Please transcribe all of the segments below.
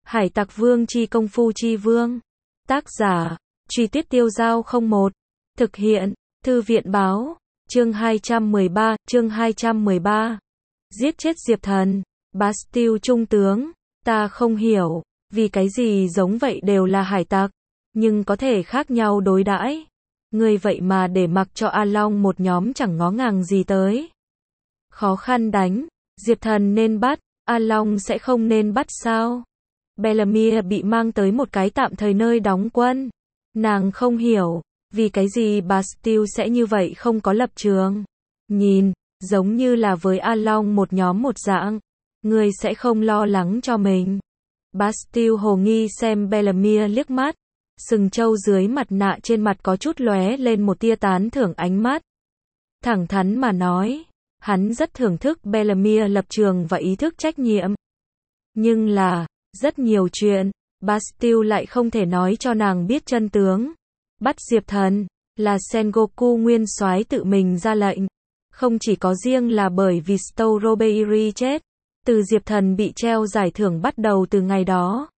Hải Tặc Vương chi công phu chi vương. Tác giả, Truy Tuyết Tiêu Giao 01. Thực hiện, Thư viện báo. Chương 213. Giết chết Diệp Thần. Bastille trung tướng. Ta không hiểu, vì cái gì giống vậy đều là hải tặc, nhưng có thể khác nhau đối đãi. Ngươi vậy mà để mặc cho A Long một nhóm chẳng ngó ngàng gì tới. Khó khăn đánh, Diệp Thần nên bắt, A Long sẽ không nên bắt sao? Bellamy bị mang tới một cái tạm thời nơi đóng quân. Nàng không hiểu, vì cái gì Bastille sẽ như vậy không có lập trường. Nhìn, giống như là với A Long một nhóm một dạng. Ngươi sẽ không lo lắng cho mình. Bastille hồ nghi xem Bellamy liếc mắt. Sừng trâu dưới mặt nạ trên mặt có chút lóe lên một tia tán thưởng ánh mắt. Thẳng thắn mà nói, hắn rất thưởng thức Bellamy lập trường và ý thức trách nhiệm. Nhưng là, rất nhiều chuyện, Bastille lại không thể nói cho nàng biết chân tướng. Bắt Diệp Thần, là Sengoku nguyên soái tự mình ra lệnh. Không chỉ có riêng là bởi vì Strawberry chết, từ Diệp Thần bị treo giải thưởng bắt đầu từ ngày đó.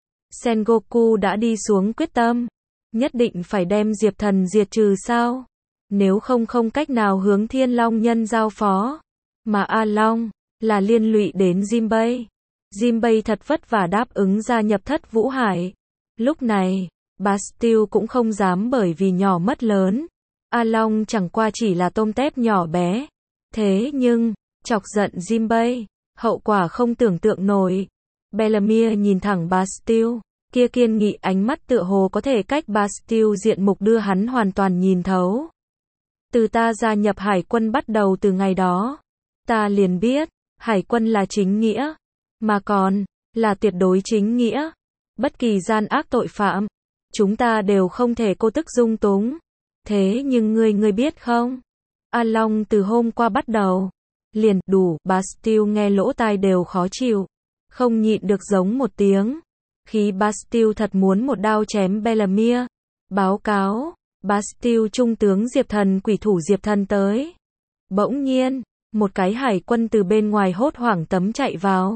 Sengoku đã đi xuống quyết tâm, nhất định phải đem Diệp Thần diệt trừ sao? Nếu không không cách nào hướng Thiên Long Nhân giao phó. Mà A Long, là liên lụy đến Jinbei. Jinbei thật vất vả đáp ứng gia nhập Thất Vũ Hải. Lúc này, Bastille cũng không dám bởi vì nhỏ mất lớn. A Long chẳng qua chỉ là tôm tép nhỏ bé. Thế nhưng, chọc giận Jinbei, hậu quả không tưởng tượng nổi. Bellamy nhìn thẳng Bastille, kia kiên nghị ánh mắt tựa hồ có thể cách Bastille diện mục đưa hắn hoàn toàn nhìn thấu. Từ ta gia nhập hải quân bắt đầu từ ngày đó, ta liền biết, hải quân là chính nghĩa, mà còn, là tuyệt đối chính nghĩa. Bất kỳ gian ác tội phạm, chúng ta đều không thể cô tức dung túng. Thế nhưng ngươi biết không? A Long từ hôm qua bắt đầu, liền, đủ, Bastille nghe lỗ tai đều khó chịu, không nhịn được giống một tiếng. Khi Bastille thật muốn một đao chém Bellamy. Báo cáo, Bastille trung tướng Diệp Thần quỷ thủ Diệp Thần tới. Bỗng nhiên, một cái hải quân từ bên ngoài hốt hoảng tấm chạy vào.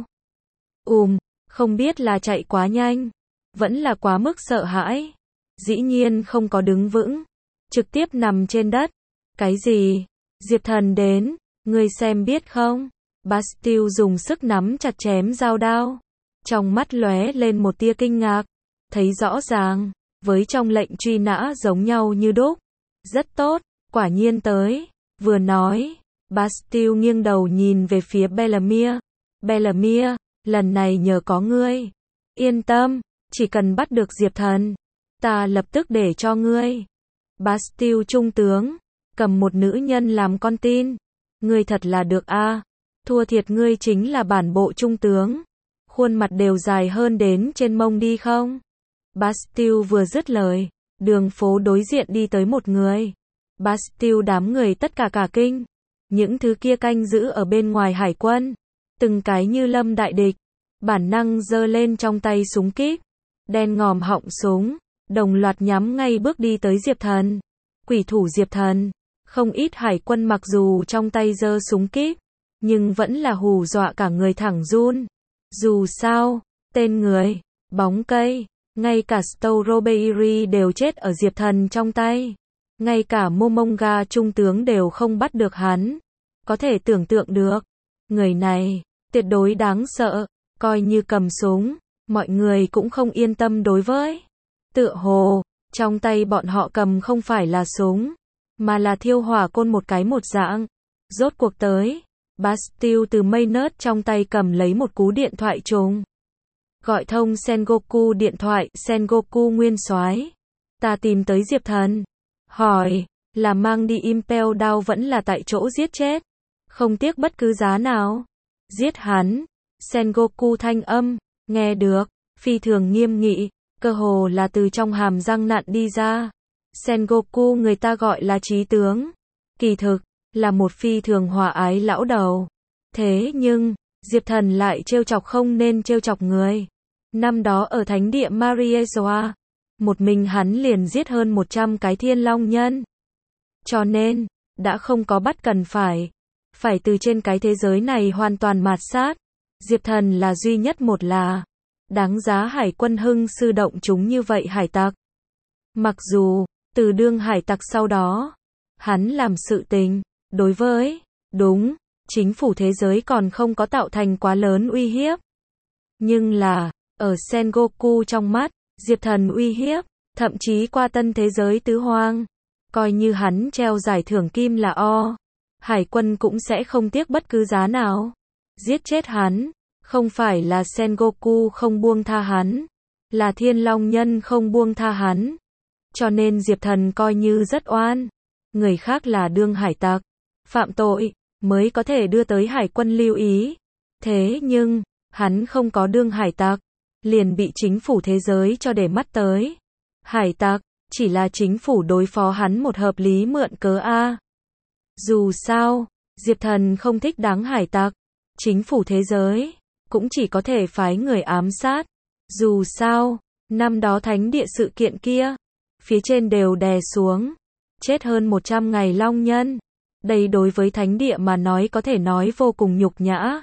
Không biết là chạy quá nhanh, vẫn là quá mức sợ hãi. Dĩ nhiên không có đứng vững, trực tiếp nằm trên đất. Cái gì? Diệp Thần đến, ngươi xem biết không? Bastille dùng sức nắm chặt chém dao đao. Trong mắt lóe lên một tia kinh ngạc. Thấy rõ ràng, với trong lệnh truy nã giống nhau như đúc. Rất tốt, quả nhiên tới. Vừa nói, Bastille nghiêng đầu nhìn về phía Bellamy. Bellamy, lần này nhờ có ngươi. Yên tâm, chỉ cần bắt được Diệp Thần, ta lập tức để cho ngươi. Bastille trung tướng, cầm một nữ nhân làm con tin. Ngươi thật là được a. Thua thiệt ngươi chính là bản bộ trung tướng. Khuôn mặt đều dài hơn đến trên mông đi không? Bastille vừa dứt lời, đường phố đối diện đi tới một người. Bastille đám người tất cả cả kinh. Những thứ kia canh giữ ở bên ngoài hải quân, từng cái như lâm đại địch, bản năng giơ lên trong tay súng kíp, đen ngòm họng súng, đồng loạt nhắm ngay bước đi tới Diệp Thần. Quỷ thủ Diệp Thần, không ít hải quân mặc dù trong tay giơ súng kíp, nhưng vẫn là hù dọa cả người thẳng run. Dù sao, tên người, bóng cây, ngay cả Strawberry đều chết ở Diệp Thần trong tay. Ngay cả Momonga trung tướng đều không bắt được hắn. Có thể tưởng tượng được, người này, tuyệt đối đáng sợ, coi như cầm súng, mọi người cũng không yên tâm đối với. Tựa hồ, trong tay bọn họ cầm không phải là súng, mà là thiêu hỏa côn một cái một dạng. Rốt cuộc tới, Bastille từ Maynard trong tay cầm lấy một cú điện thoại trùng. Gọi thông Sengoku điện thoại, Sengoku nguyên soái. Ta tìm tới Diệp Thần. Hỏi, là mang đi Impel Down vẫn là tại chỗ giết chết? Không tiếc bất cứ giá nào. Giết hắn. Sengoku thanh âm, nghe được, phi thường nghiêm nghị, cơ hồ là từ trong hàm răng nặn đi ra. Sengoku người ta gọi là trí tướng. Kỳ thực, là một phi thường hòa ái lão đầu. Thế nhưng, Diệp Thần lại trêu chọc không nên trêu chọc người. Năm đó ở thánh địa Mariezoa, một mình hắn liền giết hơn 100 cái Thiên Long Nhân. Cho nên, đã không có bắt cần phải từ trên cái thế giới này hoàn toàn mạt sát. Diệp Thần là duy nhất một là đáng giá hải quân hưng sư động chúng như vậy hải tặc. Mặc dù, từ đương hải tặc sau đó, hắn làm sự tình, đối với, đúng, chính phủ thế giới còn không có tạo thành quá lớn uy hiếp. Nhưng là, ở Sengoku trong mắt, Diệp Thần uy hiếp, thậm chí qua tân thế giới tứ hoang. Coi như hắn treo giải thưởng kim là hải quân cũng sẽ không tiếc bất cứ giá nào. Giết chết hắn, không phải là Sengoku không buông tha hắn, là Thiên Long Nhân không buông tha hắn. Cho nên Diệp Thần coi như rất oan. Người khác là đương hải tặc, phạm tội, mới có thể đưa tới hải quân lưu ý. Thế nhưng, hắn không có đương hải tặc, liền bị chính phủ thế giới cho để mắt tới. Hải tặc, chỉ là chính phủ đối phó hắn một hợp lý mượn cớ a. Dù sao, Diệp Thần không thích đáng hải tặc, chính phủ thế giới cũng chỉ có thể phái người ám sát. Dù sao, năm đó thánh địa sự kiện kia, phía trên đều đè xuống, chết hơn 100 ngày long nhân. Đây đối với thánh địa mà nói có thể nói vô cùng nhục nhã.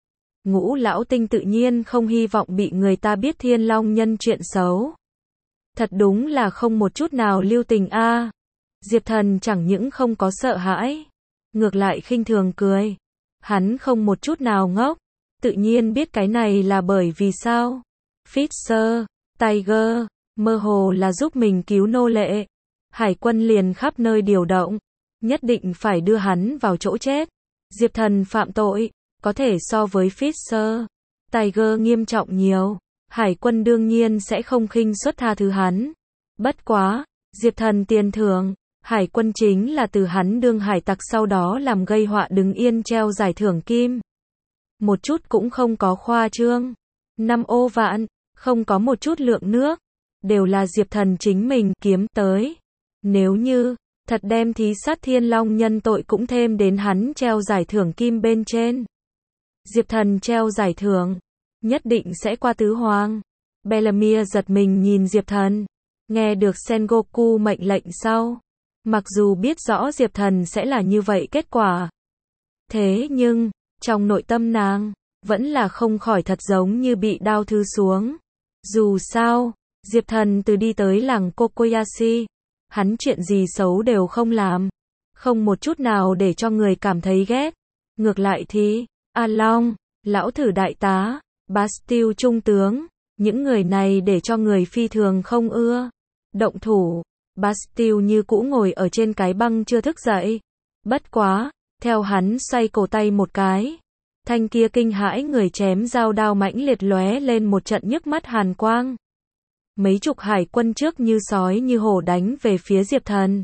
Ngũ lão tinh tự nhiên không hy vọng bị người ta biết Thiên Long Nhân chuyện xấu. Thật đúng là không một chút nào lưu tình a. Diệp Thần chẳng những không có sợ hãi, ngược lại khinh thường cười. Hắn không một chút nào ngốc, tự nhiên biết cái này là bởi vì sao. Fisher, Tiger, mơ hồ là giúp mình cứu nô lệ. Hải quân liền khắp nơi điều động, nhất định phải đưa hắn vào chỗ chết. Diệp Thần phạm tội, có thể so với Fisher, Tiger nghiêm trọng nhiều. Hải quân đương nhiên sẽ không khinh suất tha thứ hắn. Bất quá, Diệp Thần tiền thưởng, hải quân chính là từ hắn đương hải tặc sau đó làm gây họa đứng yên treo giải thưởng kim. Một chút cũng không có khoa trương. 5 ô vạn, không có một chút lượng nước, đều là Diệp Thần chính mình kiếm tới. Nếu như thật đem thí sát Thiên Long Nhân tội cũng thêm đến hắn treo giải thưởng kim bên trên, Diệp Thần treo giải thưởng, nhất định sẽ qua tứ hoàng. Bellamy giật mình nhìn Diệp Thần, nghe được Sengoku mệnh lệnh sau, mặc dù biết rõ Diệp Thần sẽ là như vậy kết quả. Thế nhưng, trong nội tâm nàng, vẫn là không khỏi thật giống như bị đao thư xuống. Dù sao, Diệp Thần từ đi tới làng Kokoyashi, hắn chuyện gì xấu đều không làm, không một chút nào để cho người cảm thấy ghét. Ngược lại thì, A Long, lão thử đại tá, Bastille trung tướng, những người này để cho người phi thường không ưa. Động thủ, Bastille như cũ ngồi ở trên cái băng chưa thức dậy. Bất quá, theo hắn xoay cổ tay một cái, thanh kia kinh hãi người chém dao đao mãnh liệt lóe lên một trận nhức mắt hàn quang. Mấy chục hải quân trước như sói như hổ đánh về phía Diệp Thần.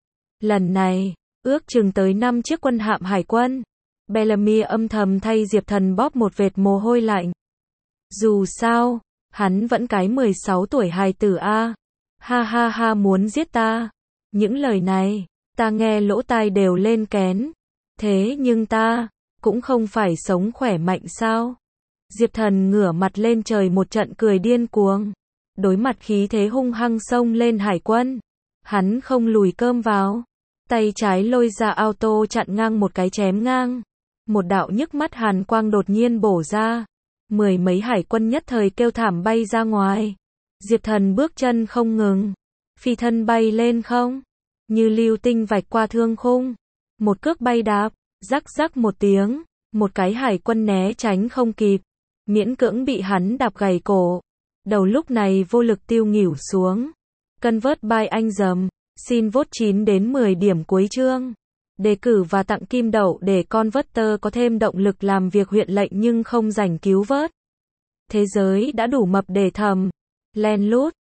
Lần này, ước chừng tới 5 chiếc quân hạm hải quân. Bellamy âm thầm thay Diệp Thần bóp một vệt mồ hôi lạnh. Dù sao, hắn vẫn cái 16 tuổi hài tử a. Ha ha ha, muốn giết ta. Những lời này, ta nghe lỗ tai đều lên kén. Thế nhưng ta, cũng không phải sống khỏe mạnh sao? Diệp Thần ngửa mặt lên trời một trận cười điên cuồng. Đối mặt khí thế hung hăng xông lên hải quân, hắn không lùi cơm vào. Tay trái lôi ra auto chặn ngang một cái chém ngang. Một đạo nhức mắt hàn quang đột nhiên bổ ra. 10 mấy hải quân nhất thời kêu thảm bay ra ngoài. Diệp Thần bước chân không ngừng, phi thân bay lên không, như lưu tinh vạch qua thương khung. Một cước bay đạp, rắc rắc một tiếng, một cái hải quân né tránh không kịp, miễn cưỡng bị hắn đạp gãy cổ. Đầu lúc này vô lực tiêu nghỉu xuống. Convert by anh dầm, xin vote 9 đến 10 điểm cuối chương. Đề cử và tặng kim đậu để Converter có thêm động lực làm việc huyện lệnh nhưng không rảnh cứu vớt. Thế giới đã đủ mập để thầm, len lút,